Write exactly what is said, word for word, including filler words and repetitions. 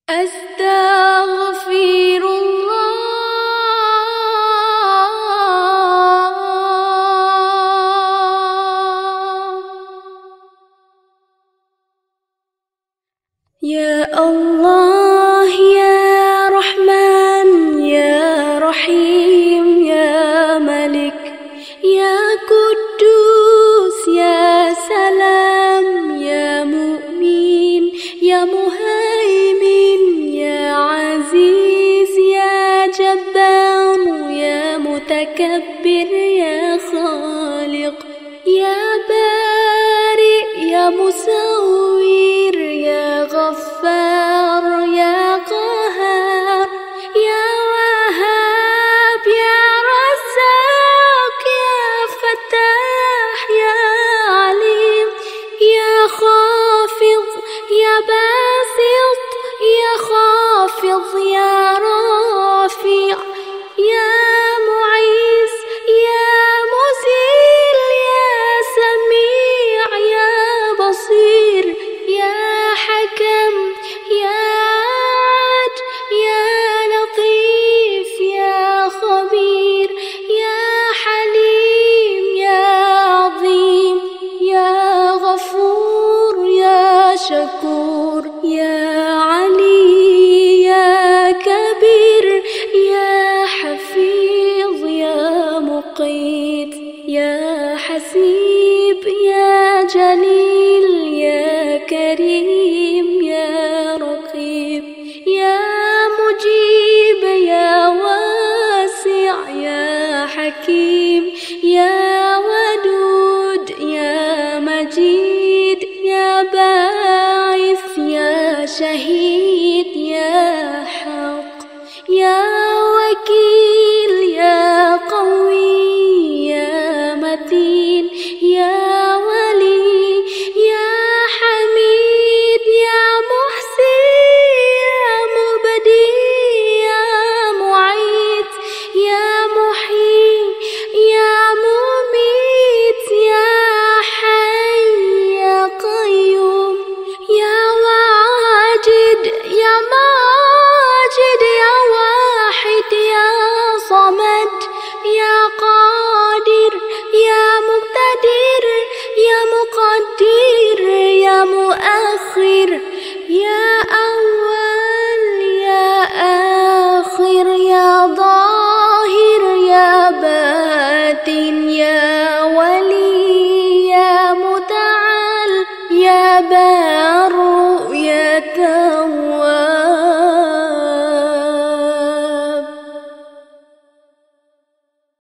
أستغفر الله يا الله يا رحمن يا رحيم يا ملك يا قدوس يا سلام يا مؤمن يا مهيمن يا عزيز يا جبار يا متكبر يا خالق يا بارئ يا مصور يا غفار يا قهار يا وهاب يا رزاق يا فتاح يا عليم يا خافض يا باسط يا خافض يا رافع يا معيز يا مزيل يا سميع يا بصير يا حكم يا عاد يا لطيف يا خبير يا حليم يا عظيم يا غفور يا شكور يا علي يا كبير يا حفيظ يا مقيت يا حسيب يا جليل يا كريم يا رقيب يا مجيب يا واسع يا حكيم يا ودود يا مجيد يا باعث يا شهيد يا حق يا